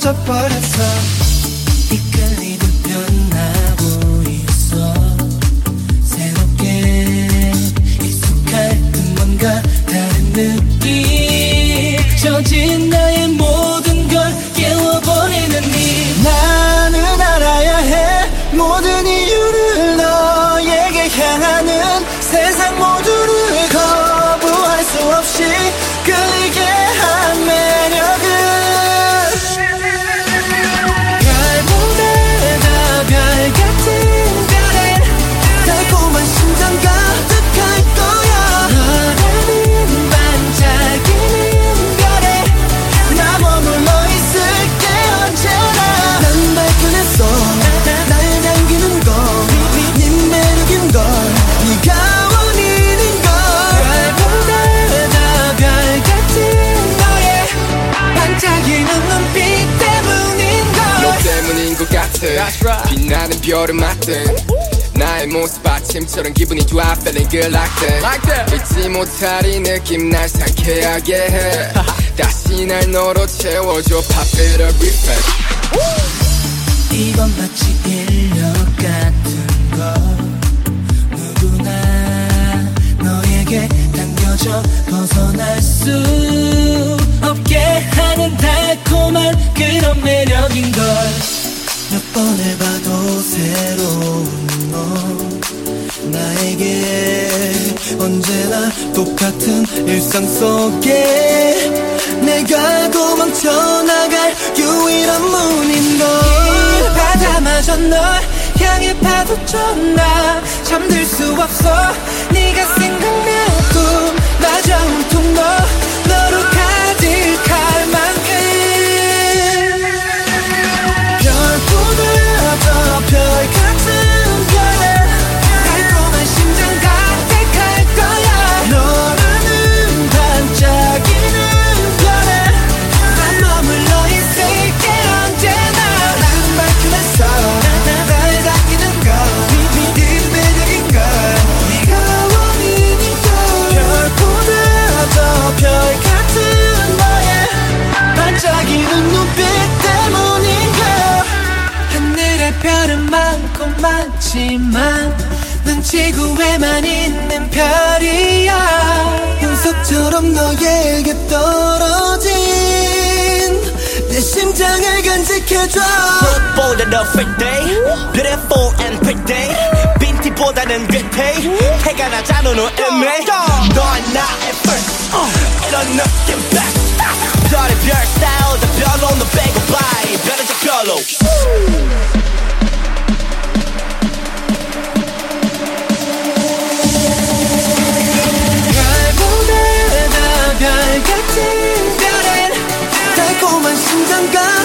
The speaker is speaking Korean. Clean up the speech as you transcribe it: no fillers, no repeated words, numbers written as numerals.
멈춰버렸어. 이끌리듯 변하고 있어. 새롭게 익숙할 듯 뭔가 다른 느낌. 젖은 나의 모든 걸 깨워버리는 네. 나는 알아야 해 모든 이유를. 너에게 향하는 세상 모두를 거부할 수 없이 끌리게 한 매력은 별보다 더 별 같은 별에 달콤한 심장 가득할 거야. 너라는 반짝이는 별에 나 머물러 있을게 언제나. 난 발견했어 날 당기는 걸. 네 매력인 걸. 네가 원인인 걸. 별보다 더 별 같은 너의 반짝이는 눈빛 때문인 걸. 너 때문인 것 같아. 빛나는 별을 맞든 나의 모습 아침처럼 기분이 좋아. Feeling good like that. 잊지 못할 이 느낌 날 상쾌하게 해. 다시 날 너로 채워줘. Pop it up refresh. 이건 마치 인력 같은 거. 누구나 너에게 당겨져 벗어날 수 없게 하는 달콤한 그런 매력인 걸. 몇 번 해봐도 새로운 너. 나에게 언제나 똑같은 일상 속에 내가 도망쳐 나갈 유일한 문인 걸. 바다마저 널 향해 파도쳐 나 잠들 수 없어. 네가 생각나 꿈마저 온통 너로 가득할 만큼. 별보다 더 별 같은 별에 달콤한 심장 가득할 거야. 너라는 반짝이는 별에 난 머물러 있을게 언제나. 난 발견했어 날 당기는 걸. 네 매력인 걸. 네가 원인인 걸. 별보다 더 별 같은 너의 반짝이는 눈빛 때문인 걸. 하늘에 별은 많고 많지만 난 지구에만 있는 별이야. 운석처럼 너에게 떨어진 내 심장을 간직해줘. 보다 더 fake day, beautiful and pretty. 빈티보다는 great. 해가 나잖아 너 애매. 너와 나의 first 이런 느낌 best. 별의 별 style 다 별로 너 빼고 fly. 별은 저 별로. 별보다 더 별 같은 별엔 달콤한 심장